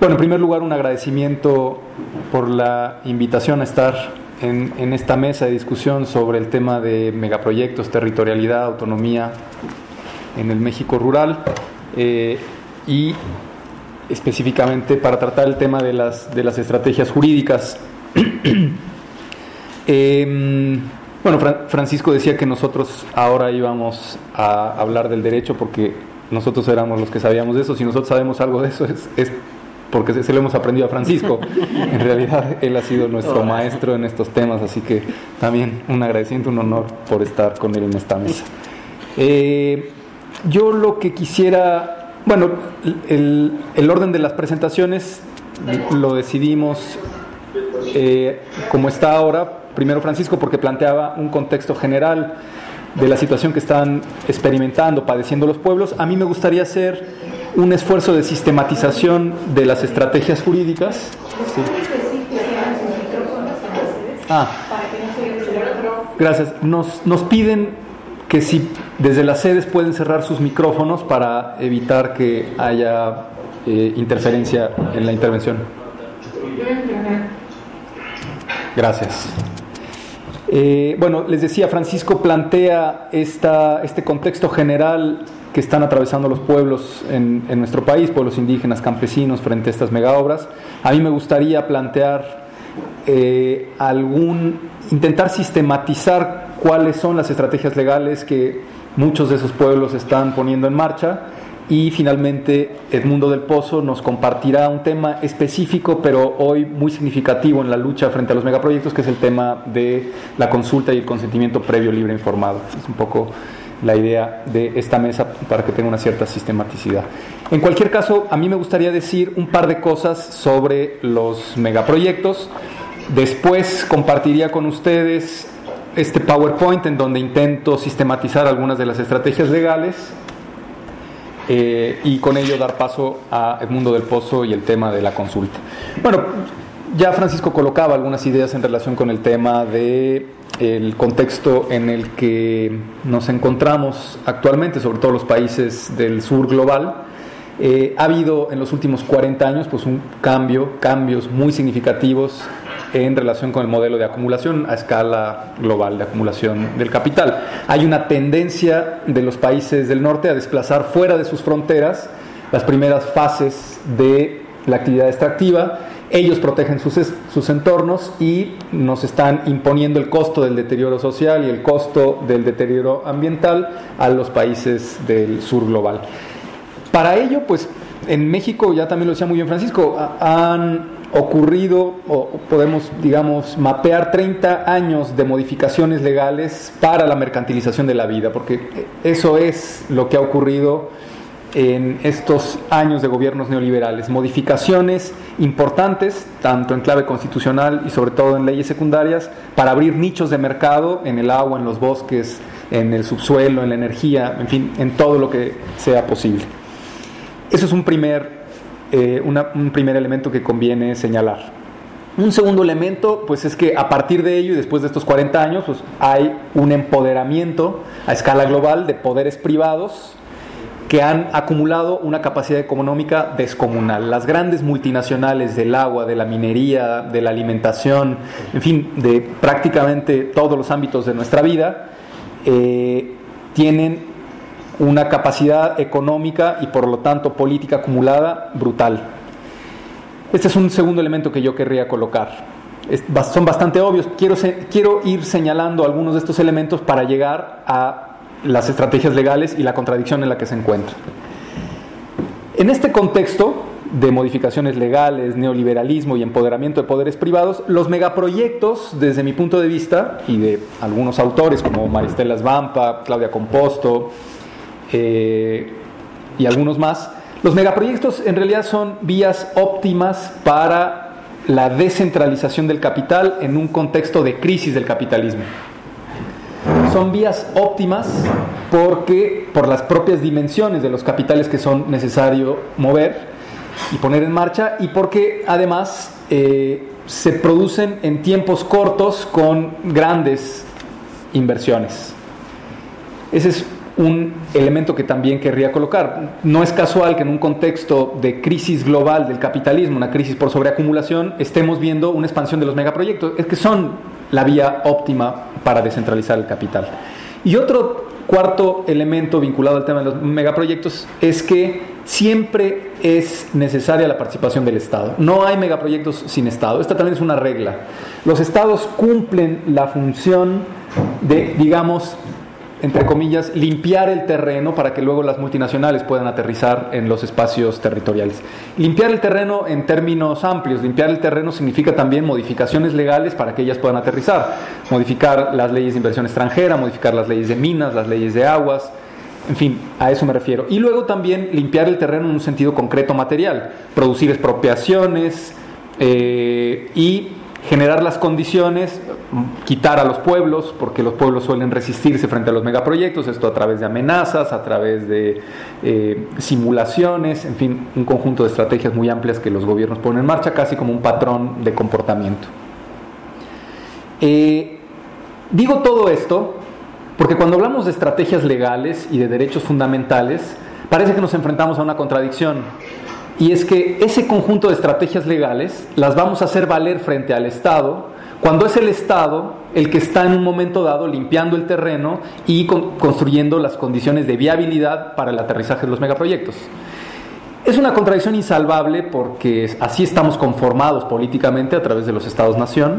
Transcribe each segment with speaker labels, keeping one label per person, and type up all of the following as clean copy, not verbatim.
Speaker 1: Bueno, en primer lugar, un agradecimiento por la invitación a estar en esta mesa de discusión sobre el tema de megaproyectos, territorialidad, autonomía en el México rural, y específicamente para tratar el tema de las estrategias jurídicas. Bueno, Francisco decía que nosotros ahora íbamos a hablar del derecho porque nosotros éramos los que sabíamos de eso. Si nosotros sabemos algo de eso es porque se lo hemos aprendido a Francisco. En realidad él ha sido nuestro maestro en estos temas, así que también un agradecimiento, un honor por estar con él en esta mesa. Yo lo que quisiera, bueno, el orden de las presentaciones lo decidimos como está ahora. Primero Francisco, porque planteaba un contexto general de la situación que están experimentando, padeciendo los pueblos. A mí me gustaría hacer un esfuerzo de sistematización de las estrategias jurídicas. Sí. Gracias. Nos piden que si desde las sedes pueden cerrar sus micrófonos para evitar que haya interferencia en la intervención. Gracias. Bueno, les decía, Francisco plantea este contexto general que están atravesando los pueblos en nuestro país, pueblos indígenas, campesinos, frente a estas megaobras. A mí me gustaría plantear intentar sistematizar cuáles son las estrategias legales que muchos de esos pueblos están poniendo en marcha. Y finalmente Edmundo del Pozo nos compartirá un tema específico, pero hoy muy significativo en la lucha frente a los megaproyectos, que es el tema de la consulta y el consentimiento previo, libre e informado. Es un poco la idea de esta mesa para que tenga una cierta sistematicidad. En cualquier caso, a mí me gustaría decir un par de cosas sobre los megaproyectos. Después compartiría con ustedes este PowerPoint en donde intento sistematizar algunas de las estrategias legales. Y con ello dar paso a Edmundo del Pozo y el tema de la consulta. Bueno, ya Francisco colocaba algunas ideas en relación con el tema de el contexto en el que nos encontramos actualmente, sobre todo los países del sur global. Ha habido en los últimos 40 años pues cambios muy significativos en relación con el modelo de acumulación a escala global de acumulación del capital. Hay una tendencia de los países del norte a desplazar fuera de sus fronteras las primeras fases de la actividad extractiva. Ellos protegen sus entornos y nos están imponiendo el costo del deterioro social y el costo del deterioro ambiental a los países del sur global. Para ello, pues en México, ya también lo decía muy bien Francisco, han ocurrido, o podemos, digamos, mapear 30 años de modificaciones legales para la mercantilización de la vida, porque eso es lo que ha ocurrido en estos años de gobiernos neoliberales. Modificaciones importantes, tanto en clave constitucional y sobre todo en leyes secundarias, para abrir nichos de mercado en el agua, en los bosques, en el subsuelo, en la energía, en fin, en todo lo que sea posible. Eso es un primer elemento que conviene señalar. Un segundo elemento, pues es que a partir de ello y después de estos 40 años, pues hay un empoderamiento a escala global de poderes privados que han acumulado una capacidad económica descomunal. Las grandes multinacionales del agua, de la minería, de la alimentación, en fin, de prácticamente todos los ámbitos de nuestra vida, tienen una capacidad económica y por lo tanto política acumulada brutal. Este es un segundo elemento que yo querría colocar. Son bastante obvios. Quiero ir señalando algunos de estos elementos para llegar a las estrategias legales y la contradicción en la que se encuentran. En este contexto de modificaciones legales, neoliberalismo y empoderamiento de poderes privados, los megaproyectos, desde mi punto de vista, y de algunos autores como Maristela Svampa, Claudia Composto, y algunos más, los megaproyectos en realidad son vías óptimas para la descentralización del capital en un contexto de crisis del capitalismo. Son vías óptimas porque por las propias dimensiones de los capitales que son necesario mover y poner en marcha, y porque además se producen en tiempos cortos con grandes inversiones. Ese es un elemento que también querría colocar. No es casual que en un contexto de crisis global del capitalismo, una crisis por sobreacumulación, estemos viendo una expansión de los megaproyectos. Es que son la vía óptima para descentralizar el capital. Y otro cuarto elemento vinculado al tema de los megaproyectos es que siempre es necesaria la participación del Estado. No hay megaproyectos sin Estado. Esta también es una regla. Los Estados cumplen la función de, digamos, entre comillas, limpiar el terreno para que luego las multinacionales puedan aterrizar en los espacios territoriales. Limpiar el terreno en términos amplios. Limpiar el terreno significa también modificaciones legales para que ellas puedan aterrizar. Modificar las leyes de inversión extranjera, modificar las leyes de minas, las leyes de aguas, en fin, a eso me refiero. Y luego también limpiar el terreno en un sentido concreto material. Producir expropiaciones y generar las condiciones, quitar a los pueblos, porque los pueblos suelen resistirse frente a los megaproyectos, esto a través de amenazas, a través de simulaciones, en fin, un conjunto de estrategias muy amplias que los gobiernos ponen en marcha, casi como un patrón de comportamiento. Digo todo esto porque cuando hablamos de estrategias legales y de derechos fundamentales, parece que nos enfrentamos a una contradicción. Y es que ese conjunto de estrategias legales las vamos a hacer valer frente al Estado, cuando es el Estado el que está en un momento dado limpiando el terreno y construyendo las condiciones de viabilidad para el aterrizaje de los megaproyectos. Es una contradicción insalvable porque así estamos conformados políticamente a través de los Estados-nación.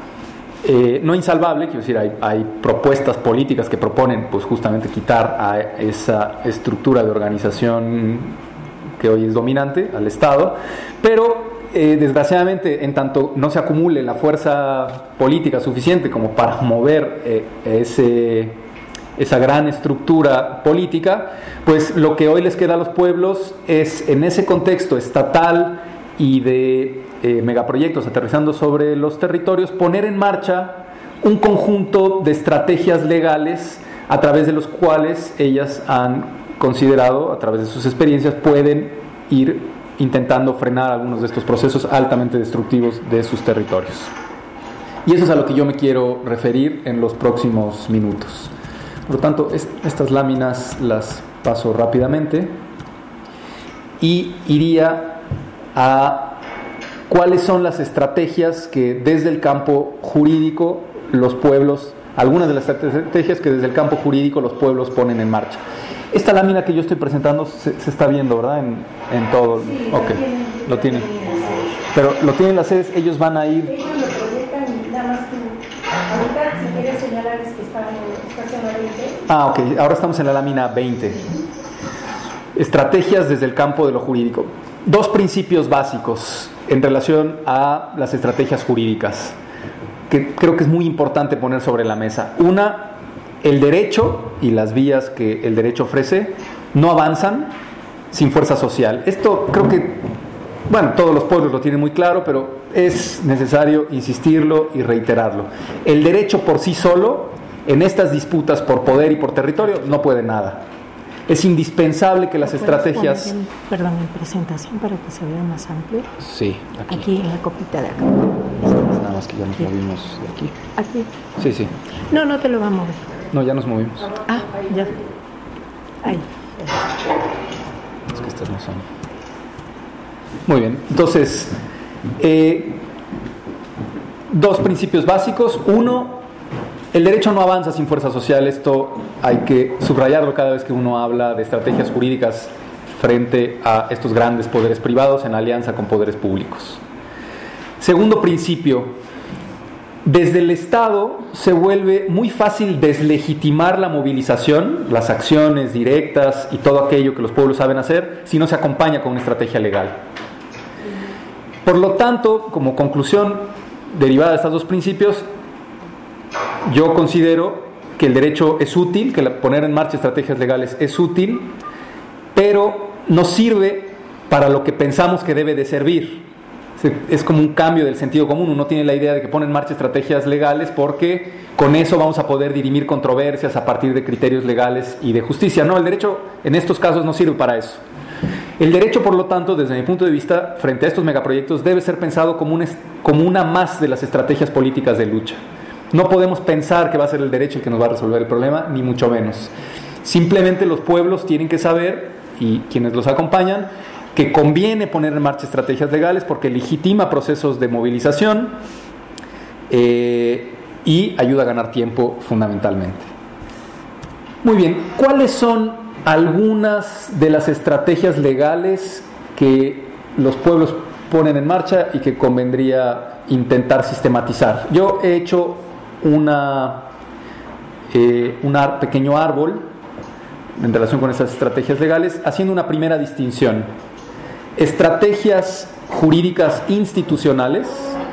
Speaker 1: No insalvable, quiero decir, hay propuestas políticas que proponen pues justamente quitar a esa estructura de organización que hoy es dominante, al Estado, pero desgraciadamente, en tanto no se acumule la fuerza política suficiente como para mover esa gran estructura política, pues lo que hoy les queda a los pueblos es, en ese contexto estatal y de megaproyectos aterrizando sobre los territorios, poner en marcha un conjunto de estrategias legales a través de los cuales ellas han considerado, a través de sus experiencias, pueden ir intentando frenar algunos de estos procesos altamente destructivos de sus territorios. Y eso es a lo que yo me quiero referir en los próximos minutos. Por lo tanto, estas láminas las paso rápidamente y iría a cuáles son las estrategias que desde el campo jurídico los pueblos, algunas de las estrategias que desde el campo jurídico los pueblos ponen en marcha. Esta lámina que yo estoy presentando se está viendo, ¿verdad? En todo.
Speaker 2: Sí,
Speaker 1: ok, lo tienen. Pero lo tienen las sedes, ellos van a ir.
Speaker 2: Ellos lo proyectan, nada más tú. Ahorita, si quieres señalar, es que estás en la 20.
Speaker 1: Ah, ok, ahora estamos en la lámina 20. Estrategias desde el campo de lo jurídico. Dos principios básicos en relación a las estrategias jurídicas que creo que es muy importante poner sobre la mesa. Una, el derecho y las vías que el derecho ofrece no avanzan sin fuerza social. Esto creo que, bueno, todos los pueblos lo tienen muy claro, pero es necesario insistirlo y reiterarlo. El derecho por sí solo, en estas disputas por poder y por territorio, no puede nada. Es indispensable que las estrategias...
Speaker 3: Perdón, en presentación para que se vea más amplio.
Speaker 1: Sí,
Speaker 3: aquí en la copita de acá.
Speaker 1: Nada más que ya nos movimos de aquí.
Speaker 3: Aquí.
Speaker 1: Sí, sí.
Speaker 3: No te lo va a mover.
Speaker 1: No, ya nos movimos.
Speaker 3: Ah, ya. Ahí.
Speaker 1: Es que estas no son. Muy bien. Entonces, dos principios básicos. Uno, el derecho no avanza sin fuerza social. Esto hay que subrayarlo cada vez que uno habla de estrategias jurídicas frente a estos grandes poderes privados en alianza con poderes públicos. Segundo principio, desde el Estado se vuelve muy fácil deslegitimar la movilización, las acciones directas y todo aquello que los pueblos saben hacer si no se acompaña con una estrategia legal. Por lo tanto, como conclusión derivada de estos dos principios, yo considero que el derecho es útil, que poner en marcha estrategias legales es útil, pero no sirve para lo que pensamos que debe de servir. Es como un cambio del sentido común. Uno tiene la idea de que pone en marcha estrategias legales porque con eso vamos a poder dirimir controversias a partir de criterios legales y de justicia. No, el derecho en estos casos no sirve para eso. El derecho, por lo tanto, desde mi punto de vista, frente a estos megaproyectos, debe ser pensado como una más de las estrategias políticas de lucha. No podemos pensar que va a ser el derecho el que nos va a resolver el problema, ni mucho menos. Simplemente los pueblos tienen que saber, y quienes los acompañan, que conviene poner en marcha estrategias legales porque legitima procesos de movilización y ayuda a ganar tiempo fundamentalmente. Muy bien, ¿cuáles son algunas de las estrategias legales que los pueblos ponen en marcha y que convendría intentar sistematizar? Yo he hecho un pequeño árbol en relación con esas estrategias legales, haciendo una primera distinción: estrategias jurídicas institucionales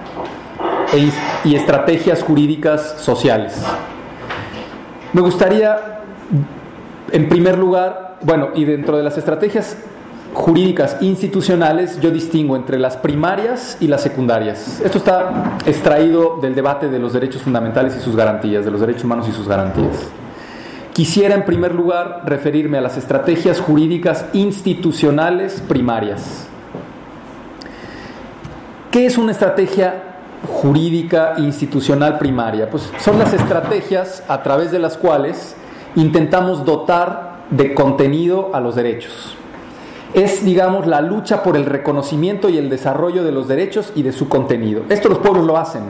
Speaker 1: y estrategias jurídicas sociales. Me gustaría, en primer lugar, y dentro de las estrategias jurídicas institucionales, yo distingo entre las primarias y las secundarias. Esto está extraído del debate de los derechos fundamentales y sus garantías, de los derechos humanos y sus garantías. Quisiera, en primer lugar, referirme a las estrategias jurídicas institucionales primarias. ¿Qué es una estrategia jurídica institucional primaria? Pues son las estrategias a través de las cuales intentamos dotar de contenido a los derechos. Es, digamos, la lucha por el reconocimiento y el desarrollo de los derechos y de su contenido. Esto los pueblos lo hacen.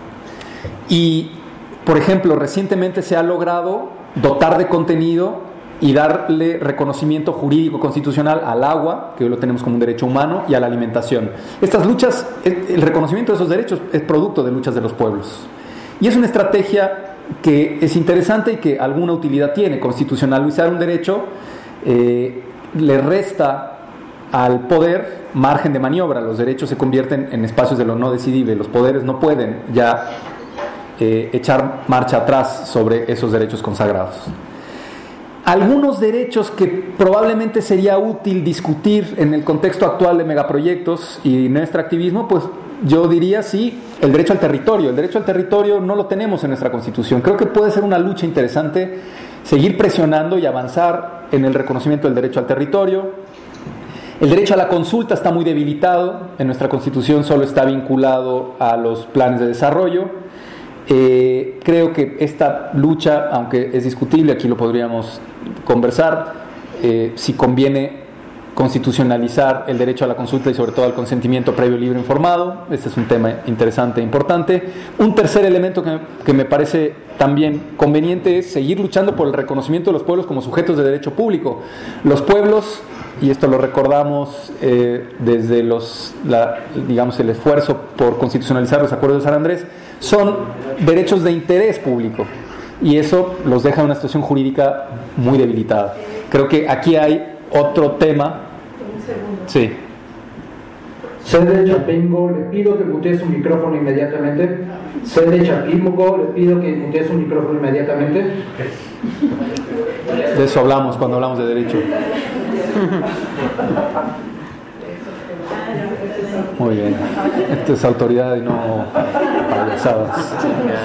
Speaker 1: Y, por ejemplo, recientemente se ha logrado dotar de contenido y darle reconocimiento jurídico constitucional al agua, que hoy lo tenemos como un derecho humano, y a la alimentación. Estas luchas, el reconocimiento de esos derechos es producto de luchas de los pueblos. Y es una estrategia que es interesante y que alguna utilidad tiene. Constitucionalizar un derecho le resta al poder margen de maniobra. Los derechos se convierten en espacios de lo no decidible. Los poderes no pueden ya echar marcha atrás sobre esos derechos consagrados. Algunos derechos que probablemente sería útil discutir en el contexto actual de megaproyectos y nuestro activismo, pues yo diría sí, el derecho al territorio. El derecho al territorio no lo tenemos en nuestra Constitución. Creo que puede ser una lucha interesante seguir presionando y avanzar en el reconocimiento del derecho al territorio. El derecho a la consulta está muy debilitado. En nuestra Constitución solo está vinculado a los planes de desarrollo. Creo que esta lucha, aunque es discutible, aquí lo podríamos conversar, si conviene constitucionalizar el derecho a la consulta y sobre todo al consentimiento previo, libre, informado. Este es un tema interesante e importante. Un tercer elemento que me parece también conveniente es seguir luchando por el reconocimiento de los pueblos como sujetos de derecho público. Los pueblos, y esto lo recordamos desde el esfuerzo por constitucionalizar los acuerdos de San Andrés, son derechos de interés público, y eso los deja en una situación jurídica muy debilitada. Creo que aquí hay otro tema. Sí.
Speaker 4: Cede Chapingo, le pido que mutee su micrófono inmediatamente. Cede Chapingo, le pido que mutee su micrófono inmediatamente.
Speaker 1: De eso hablamos cuando hablamos de derecho. Muy bien. Esto es autoridad y no payasadas.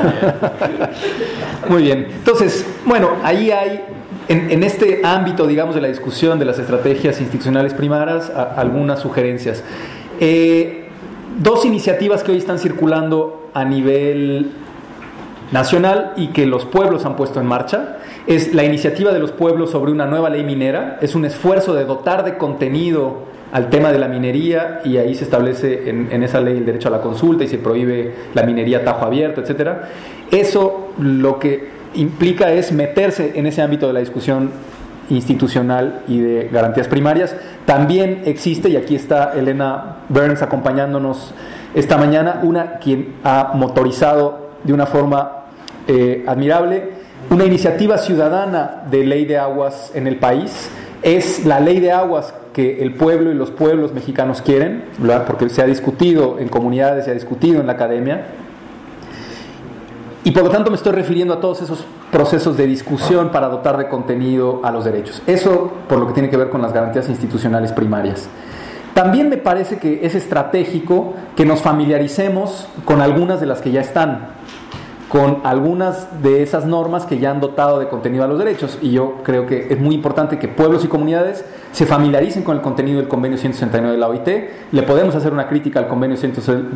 Speaker 1: Muy bien. Entonces, ahí hay, en este ámbito, digamos, de la discusión de las estrategias institucionales primarias, algunas sugerencias. Dos iniciativas que hoy están circulando a nivel nacional y que los pueblos han puesto en marcha. Es la iniciativa de los pueblos sobre una nueva ley minera. Es un esfuerzo de dotar de contenido al tema de la minería, y ahí se establece en esa ley el derecho a la consulta y se prohíbe la minería a tajo abierto, etcétera. Eso lo que implica es meterse en ese ámbito de la discusión institucional y de garantías primarias. También existe, y aquí está Elena Burns acompañándonos esta mañana, quien ha motorizado de una forma admirable una iniciativa ciudadana de ley de aguas en el país. Es la ley de aguas que el pueblo y los pueblos mexicanos quieren, ¿verdad? Porque se ha discutido en comunidades, se ha discutido en la academia, y por lo tanto me estoy refiriendo a todos esos procesos de discusión para dotar de contenido a los derechos. Eso por lo que tiene que ver con las garantías institucionales primarias. También me parece que es estratégico que nos familiaricemos con algunas de las que ya están, con algunas de esas normas que ya han dotado de contenido a los derechos, y yo creo que es muy importante que pueblos y comunidades se familiaricen con el contenido del convenio 169 de la OIT. Le podemos hacer una crítica al convenio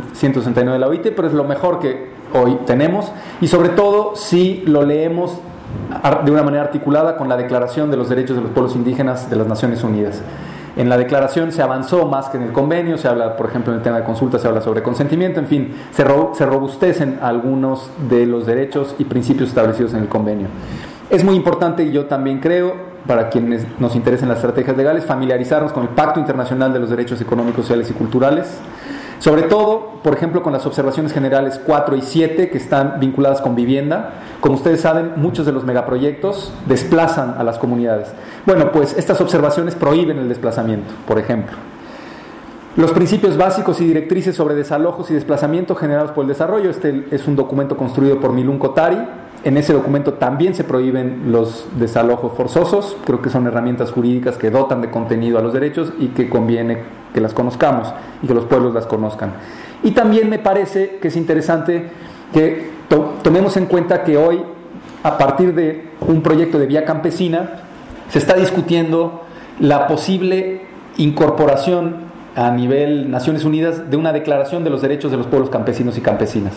Speaker 1: 169 de la OIT, pero es lo mejor que hoy tenemos, y sobre todo si lo leemos de una manera articulada con la Declaración de los Derechos de los Pueblos Indígenas de las Naciones Unidas. En la declaración se avanzó más que en el convenio, se habla, por ejemplo, en el tema de consulta, se habla sobre consentimiento, en fin, se robustecen algunos de los derechos y principios establecidos en el convenio. Es muy importante, y yo también creo, para quienes nos interesen las estrategias legales, familiarizarnos con el Pacto Internacional de los Derechos Económicos, Sociales y Culturales, sobre todo, por ejemplo, con las observaciones generales 4 y 7 que están vinculadas con vivienda. Como ustedes saben, muchos de los megaproyectos desplazan a las comunidades. Bueno, pues estas observaciones prohíben el desplazamiento, por ejemplo. Los principios básicos y directrices sobre desalojos y desplazamiento generados por el desarrollo. Este es un documento construido por Milun Kotari. En ese documento también se prohíben los desalojos forzosos. Creo que son herramientas jurídicas que dotan de contenido a los derechos y que conviene que las conozcamos y que los pueblos las conozcan. Y también me parece que es interesante que tomemos en cuenta que hoy, a partir de un proyecto de vía campesina, se está discutiendo la posible incorporación a nivel Naciones Unidas de una declaración de los derechos de los pueblos campesinos y campesinas.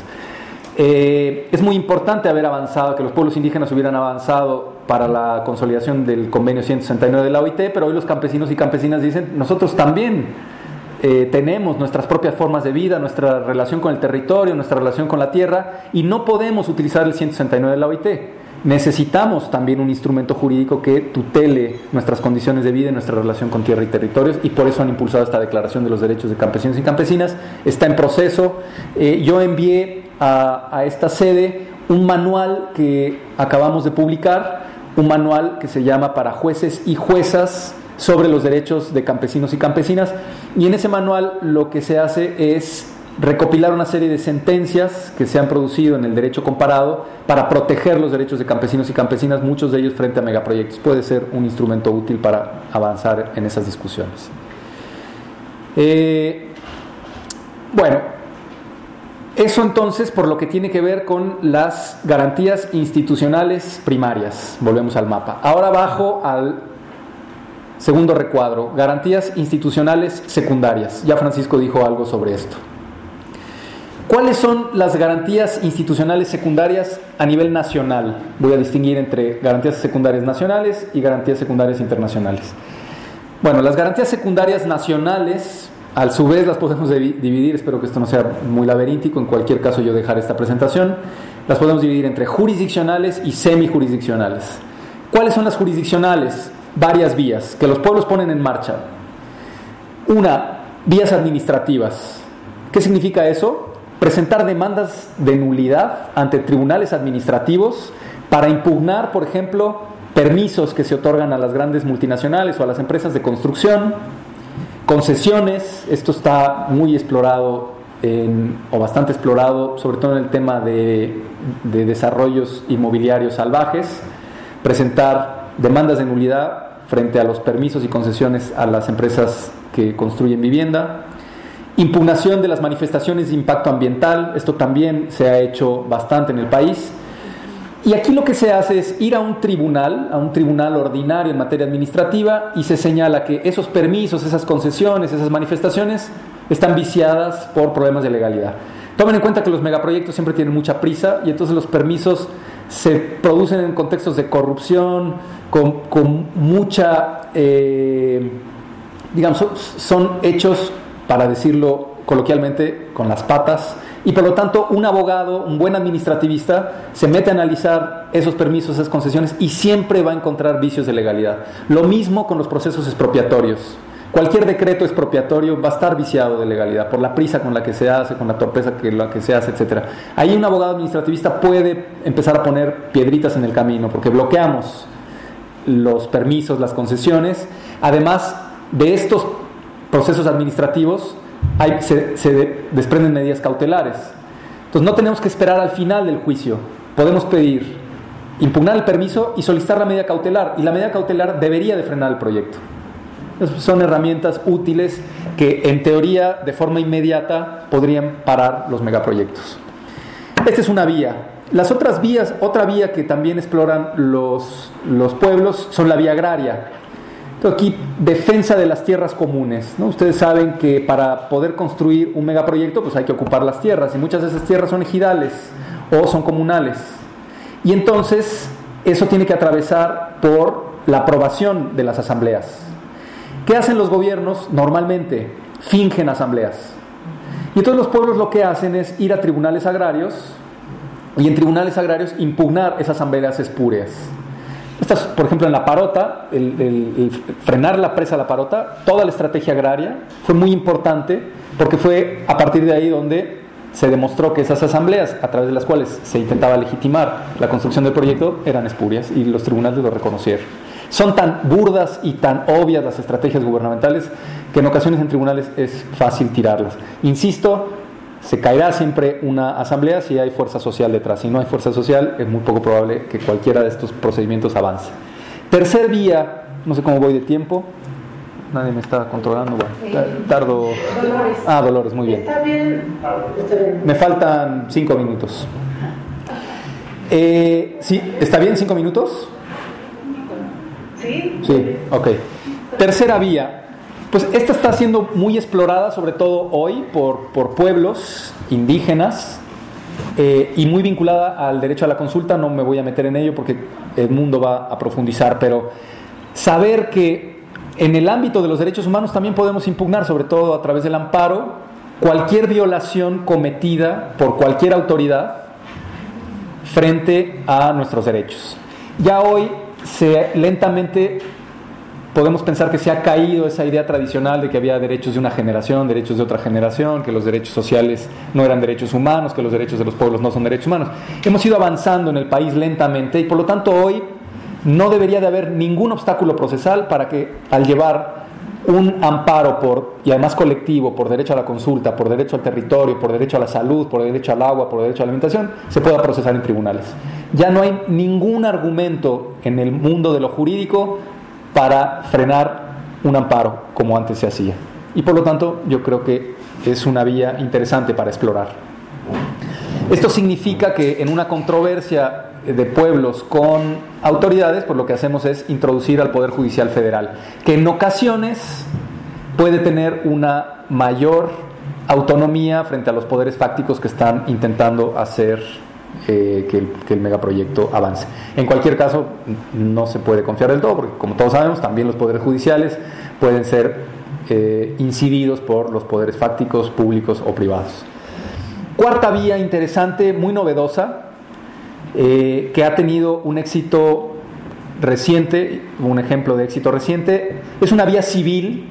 Speaker 1: Es muy importante haber avanzado, que los pueblos indígenas hubieran avanzado para la consolidación del convenio 169 de la OIT, pero hoy los campesinos y campesinas dicen, nosotros también tenemos nuestras propias formas de vida, nuestra relación con el territorio, nuestra relación con la tierra, y no podemos utilizar el 169 de la OIT. Necesitamos también un instrumento jurídico que tutele nuestras condiciones de vida y nuestra relación con tierra y territorios, y por eso han impulsado esta Declaración de los Derechos de Campesinos y Campesinas. Está en proceso. Yo envié a esta sede un manual que acabamos de publicar, un manual que se llama Para Jueces y Juezas sobre los derechos de campesinos y campesinas, y en ese manual lo que se hace es recopilar una serie de sentencias que se han producido en el derecho comparado para proteger los derechos de campesinos y campesinas, muchos de ellos frente a megaproyectos. Puede ser un instrumento útil para avanzar en esas discusiones. Bueno, eso entonces por lo que tiene que ver con las garantías institucionales primarias. Volvemos al mapa. Ahora bajo al segundo recuadro, garantías institucionales secundarias. Ya Francisco dijo algo sobre esto. ¿Cuáles son las garantías institucionales secundarias a nivel nacional? Voy a distinguir entre garantías secundarias nacionales y garantías secundarias internacionales. Bueno, las garantías secundarias nacionales, a su vez las podemos dividir, espero que esto no sea muy laberíntico, en cualquier caso yo dejaré esta presentación, las podemos dividir entre jurisdiccionales y semijurisdiccionales. ¿Cuáles son las jurisdiccionales? Varias vías que los pueblos ponen en marcha. Una, vías administrativas. ¿Qué significa eso? Presentar demandas de nulidad ante tribunales administrativos para impugnar, por ejemplo, permisos que se otorgan a las grandes multinacionales o a las empresas de construcción, concesiones. Esto está muy explorado o bastante explorado, sobre todo en el tema de desarrollos inmobiliarios salvajes. Presentar demandas de nulidad frente a los permisos y concesiones a las empresas que construyen vivienda. Impugnación de las manifestaciones de impacto ambiental, esto también se ha hecho bastante en el país. Y aquí lo que se hace es ir a un tribunal ordinario en materia administrativa, y se señala que esos permisos, esas concesiones, esas manifestaciones están viciadas por problemas de legalidad. Tomen en cuenta que los megaproyectos siempre tienen mucha prisa, y entonces los permisos se producen en contextos de corrupción, con mucha, son hechos, para decirlo coloquialmente, con las patas, y por lo tanto un abogado, un buen administrativista, se mete a analizar esos permisos, esas concesiones, y siempre va a encontrar vicios de legalidad. Lo mismo con los procesos expropiatorios. Cualquier decreto expropiatorio va a estar viciado de legalidad por la prisa con la que se hace, con la torpeza con la que se hace, etc. Ahí un abogado administrativista puede empezar a poner piedritas en el camino, porque bloqueamos los permisos, las concesiones. Además de estos procesos administrativos, se desprenden medidas cautelares. Entonces no tenemos que esperar al final del juicio. Podemos pedir, impugnar el permiso y solicitar la medida cautelar, y la medida cautelar debería de frenar el proyecto. Entonces, son herramientas útiles que en teoría de forma inmediata podrían parar los megaproyectos. Esta es una vía. Las otras vías, otra vía que también exploran los pueblos, son la vía agraria. Aquí, defensa de las tierras comunes, ¿no? Ustedes saben que para poder construir un megaproyecto, pues hay que ocupar las tierras, y muchas de esas tierras son ejidales o son comunales. Y entonces eso tiene que atravesar por la aprobación de las asambleas. ¿Qué hacen los gobiernos? Normalmente fingen asambleas. Y entonces los pueblos lo que hacen es ir a tribunales agrarios y en tribunales agrarios impugnar esas asambleas espurias. Estas, por ejemplo, en La Parota, el frenar la presa La Parota, toda la estrategia agraria fue muy importante porque fue a partir de ahí donde se demostró que esas asambleas, a través de las cuales se intentaba legitimar la construcción del proyecto, eran espurias y los tribunales lo reconocieron. Son tan burdas y tan obvias las estrategias gubernamentales que en ocasiones en tribunales es fácil tirarlas. Insisto, se caerá siempre una asamblea si hay fuerza social detrás. Si no hay fuerza social, es muy poco probable que cualquiera de estos procedimientos avance. Tercer vía, no sé cómo voy de tiempo. Nadie me está controlando. Bueno, tardo.
Speaker 2: Dolores.
Speaker 1: Dolores, muy bien.
Speaker 2: Está bien.
Speaker 1: Me faltan 5 minutos. ¿Sí? ¿Está bien 5 minutos?
Speaker 2: ¿Sí?
Speaker 1: Sí, ok. Tercera vía. Pues esta está siendo muy explorada, sobre todo hoy, por pueblos indígenas y muy vinculada al derecho a la consulta. No me voy a meter en ello porque el mundo va a profundizar, pero saber que en el ámbito de los derechos humanos también podemos impugnar, sobre todo a través del amparo, cualquier violación cometida por cualquier autoridad frente a nuestros derechos. Ya hoy lentamente podemos pensar que se ha caído esa idea tradicional de que había derechos de una generación, derechos de otra generación, que los derechos sociales no eran derechos humanos, que los derechos de los pueblos no son derechos humanos. Hemos ido avanzando en el país lentamente y por lo tanto hoy no debería de haber ningún obstáculo procesal para que al llevar un amparo y además colectivo por derecho a la consulta, por derecho al territorio, por derecho a la salud, por derecho al agua, por derecho a la alimentación, se pueda procesar en tribunales. Ya no hay ningún argumento en el mundo de lo jurídico para frenar un amparo como antes se hacía. Y por lo tanto yo creo que es una vía interesante para explorar. Esto significa que en una controversia de pueblos con autoridades, pues lo que hacemos es introducir al Poder Judicial Federal, que en ocasiones puede tener una mayor autonomía frente a los poderes fácticos que están intentando hacer que el megaproyecto avance. En cualquier caso, no se puede confiar del todo, porque como todos sabemos, también los poderes judiciales pueden ser incididos por los poderes fácticos, públicos o privados. Cuarta vía interesante, muy novedosa, que ha tenido un éxito reciente, un ejemplo de éxito reciente, es una vía civil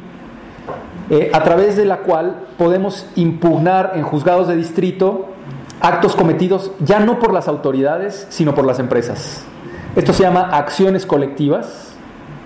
Speaker 1: a través de la cual podemos impugnar en juzgados de distrito actos cometidos ya no por las autoridades, sino por las empresas. Esto se llama acciones colectivas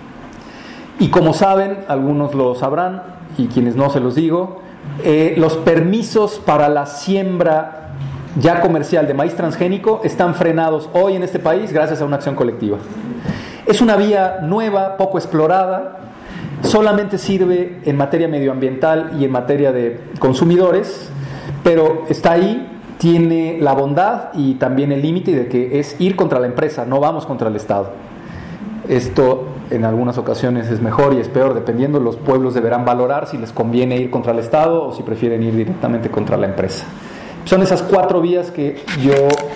Speaker 1: y como saben, algunos lo sabrán y quienes no se los digo, los permisos para la siembra ya comercial de maíz transgénico están frenados hoy en este país gracias a una acción colectiva. Es una vía nueva, poco explorada, solamente sirve en materia medioambiental y en materia de consumidores, pero está ahí, tiene la bondad y también el límite de que es ir contra la empresa, no vamos contra el Estado. Esto en algunas ocasiones es mejor y es peor, dependiendo, los pueblos deberán valorar si les conviene ir contra el Estado o si prefieren ir directamente contra la empresa. Son esas 4 vías que yo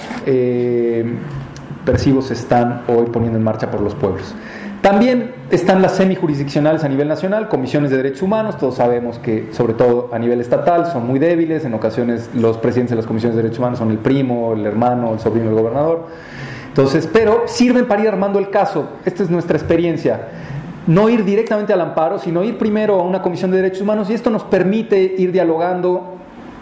Speaker 1: percibo se están hoy poniendo en marcha por los pueblos. También están las semijurisdiccionales a nivel nacional, comisiones de derechos humanos. Todos sabemos que, sobre todo a nivel estatal, son muy débiles. En ocasiones los presidentes de las comisiones de derechos humanos son el primo, el hermano, el sobrino del gobernador. Entonces, pero sirven para ir armando el caso. Esta es nuestra experiencia. No ir directamente al amparo, sino ir primero a una comisión de derechos humanos, y esto nos permite ir dialogando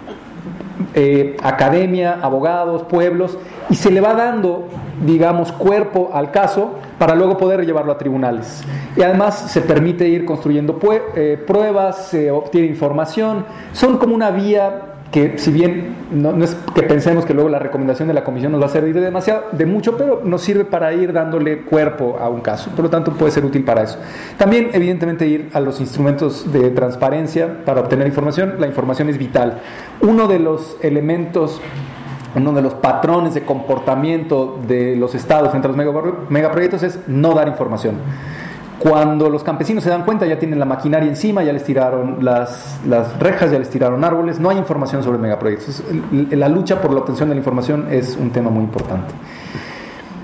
Speaker 1: academia, abogados, pueblos, y se le va dando, digamos, cuerpo al caso para luego poder llevarlo a tribunales. Y además se permite ir construyendo pruebas, se obtiene información. Son como una vía que, si bien no es que pensemos que luego la recomendación de la comisión nos va a servir de mucho, pero nos sirve para ir dándole cuerpo a un caso. Por lo tanto, puede ser útil para eso. También, evidentemente, ir a los instrumentos de transparencia para obtener información. La información es vital. Uno de los elementos, uno de los patrones de comportamiento de los estados frente a los megaproyectos es no dar información. Cuando los campesinos se dan cuenta, ya tienen la maquinaria encima, ya les tiraron las rejas, ya les tiraron árboles, no hay información sobre megaproyectos. La lucha por la obtención de la información es un tema muy importante.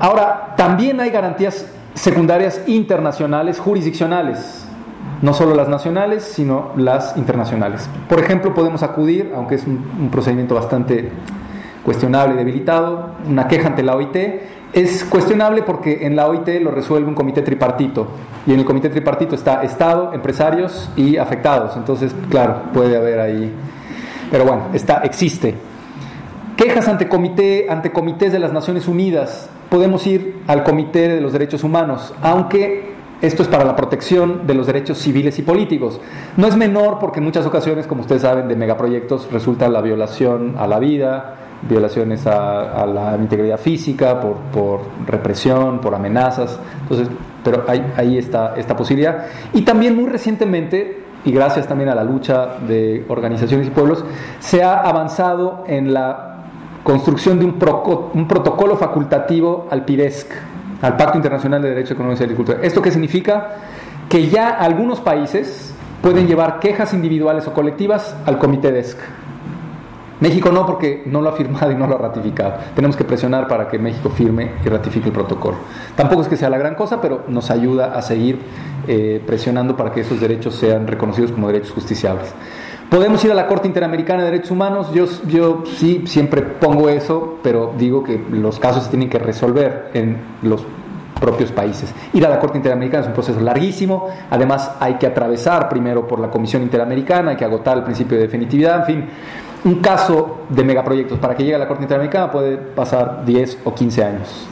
Speaker 1: Ahora, también hay garantías secundarias internacionales, jurisdiccionales, no solo las nacionales, sino las internacionales. Por ejemplo, podemos acudir, aunque es un procedimiento bastante cuestionable y debilitado, una queja ante la OIT. Es cuestionable porque en la OIT lo resuelve un comité tripartito, y en el comité tripartito está Estado, empresarios y afectados. Entonces, claro, puede haber ahí, pero bueno, existe. Quejas ante comités de las Naciones Unidas. Podemos ir al Comité de los Derechos Humanos, aunque esto es para la protección de los derechos civiles y políticos. No es menor porque en muchas ocasiones, como ustedes saben, de megaproyectos resulta la violación a la vida, violaciones a la integridad física por represión, por amenazas. Entonces, pero ahí está esta posibilidad. Y también muy recientemente, y gracias también a la lucha de organizaciones y pueblos, se ha avanzado en la construcción de un protocolo facultativo al PIDESC, al Pacto Internacional de Derecho Económico y Agricultura. ¿Esto qué significa? Que ya algunos países pueden llevar quejas individuales o colectivas al Comité DESC. México no, porque no lo ha firmado y no lo ha ratificado. Tenemos que presionar para que México firme y ratifique el protocolo. Tampoco es que sea la gran cosa, pero nos ayuda a seguir presionando para que esos derechos sean reconocidos como derechos justiciables. Podemos ir a la Corte Interamericana de Derechos Humanos. Yo sí siempre pongo eso, pero digo que los casos se tienen que resolver en los propios países. Ir a la Corte Interamericana es un proceso larguísimo. Además, hay que atravesar primero por la Comisión Interamericana, hay que agotar el principio de definitividad. En fin, un caso de megaproyectos para que llegue a la Corte Interamericana puede pasar 10 o 15 años.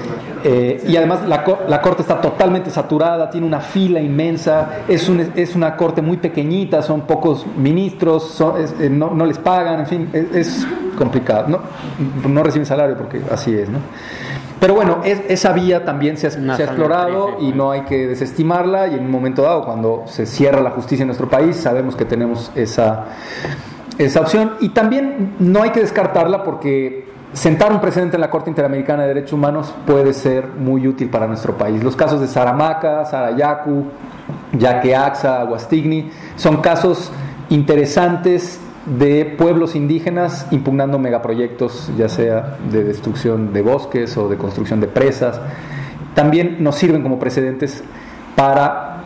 Speaker 1: Y además la corte está totalmente saturada, tiene una fila inmensa, es una corte muy pequeñita, son pocos ministros, no les pagan, en fin, es complicado. No reciben salario porque así es, ¿no? Pero bueno, esa vía también se ha explorado y no hay que desestimarla, y en un momento dado, cuando se cierra la justicia en nuestro país, sabemos que tenemos esa opción, y también no hay que descartarla porque sentar un precedente en la Corte Interamericana de Derechos Humanos puede ser muy útil para nuestro país. Los casos de Saramaca, Sarayaku, Yaqueaxa, Huastigni son casos interesantes de pueblos indígenas impugnando megaproyectos, ya sea de destrucción de bosques o de construcción de presas. También nos sirven como precedentes para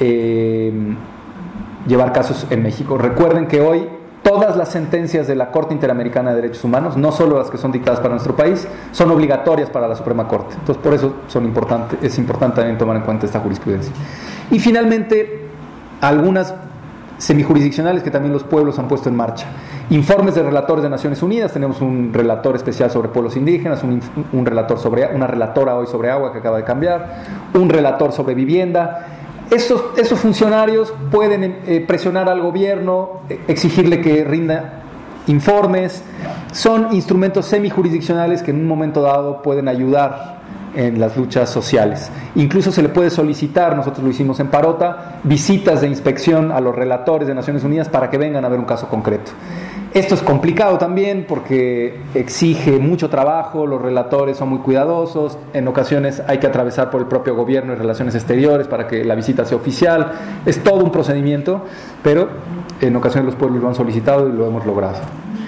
Speaker 1: llevar casos en México. Recuerden que hoy todas las sentencias de la Corte Interamericana de Derechos Humanos, no solo las que son dictadas para nuestro país, son obligatorias para la Suprema Corte. Entonces, por eso es importante también tomar en cuenta esta jurisprudencia. Y finalmente, algunas semijurisdiccionales que también los pueblos han puesto en marcha. Informes de relatores de Naciones Unidas. Tenemos un relator especial sobre pueblos indígenas, una relatora hoy sobre agua que acaba de cambiar, un relator sobre vivienda. Esos funcionarios pueden presionar al gobierno, exigirle que rinda informes. Son instrumentos semijurisdiccionales que en un momento dado pueden ayudar en las luchas sociales. Incluso se le puede solicitar, nosotros lo hicimos en Parota, visitas de inspección a los relatores de Naciones Unidas para que vengan a ver un caso concreto. Esto es complicado también porque exige mucho trabajo, los relatores son muy cuidadosos, en ocasiones hay que atravesar por el propio gobierno y relaciones exteriores para que la visita sea oficial. Es todo un procedimiento, pero en ocasiones los pueblos lo han solicitado y lo hemos logrado.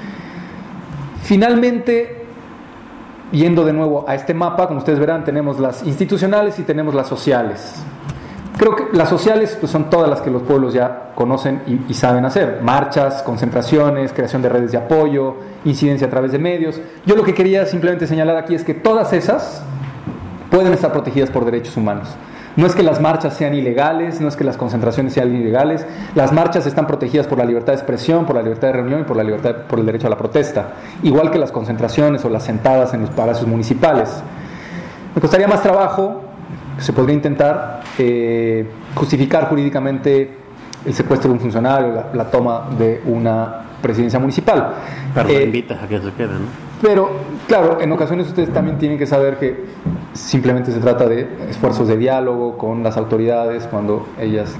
Speaker 1: Finalmente, yendo de nuevo a este mapa, como ustedes verán, tenemos las institucionales y tenemos las sociales. Creo que las sociales pues, son todas las que los pueblos ya conocen y saben hacer. Marchas, concentraciones, creación de redes de apoyo, incidencia a través de medios. Yo lo que quería simplemente señalar aquí es que todas esas pueden estar protegidas por derechos humanos. No es que las marchas sean ilegales, no es que las concentraciones sean ilegales. Las marchas están protegidas por la libertad de expresión, por la libertad de reunión y por el derecho a la protesta. Igual que las concentraciones o las sentadas en los palacios municipales. Me costaría más trabajo, se podría intentar justificar jurídicamente el secuestro de un funcionario, la toma de una presidencia municipal.
Speaker 5: Pero invitas a que se quede, ¿no?
Speaker 1: Pero, claro, en ocasiones ustedes también tienen que saber que simplemente se trata de esfuerzos de diálogo con las autoridades cuando ellas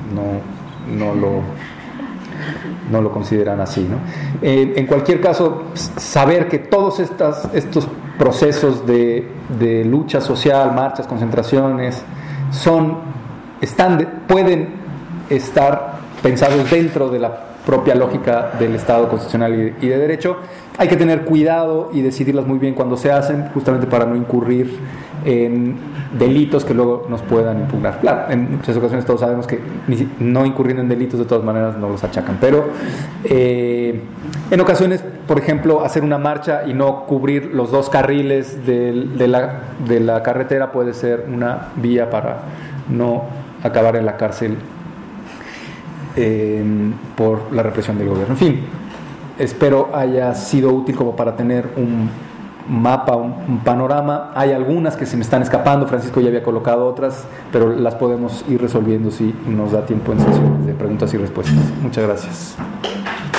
Speaker 1: no lo consideran así, ¿no? En cualquier caso, saber que todos estos procesos de lucha social, marchas, concentraciones, pueden estar pensados dentro de la propia lógica del Estado constitucional y de derecho. Hay que tener cuidado y decidirlas muy bien cuando se hacen, justamente para no incurrir en delitos que luego nos puedan impugnar. Claro, en muchas ocasiones todos sabemos que no incurriendo en delitos de todas maneras no los achacan, pero en ocasiones, por ejemplo, hacer una marcha y no cubrir los 2 carriles de la carretera puede ser una vía para no acabar en la cárcel por la represión del gobierno. En fin, espero haya sido útil como para tener un mapa, un panorama. Hay algunas que se me están escapando, Francisco ya había colocado otras, pero las podemos ir resolviendo si nos da tiempo en sesiones de preguntas y respuestas. Muchas gracias.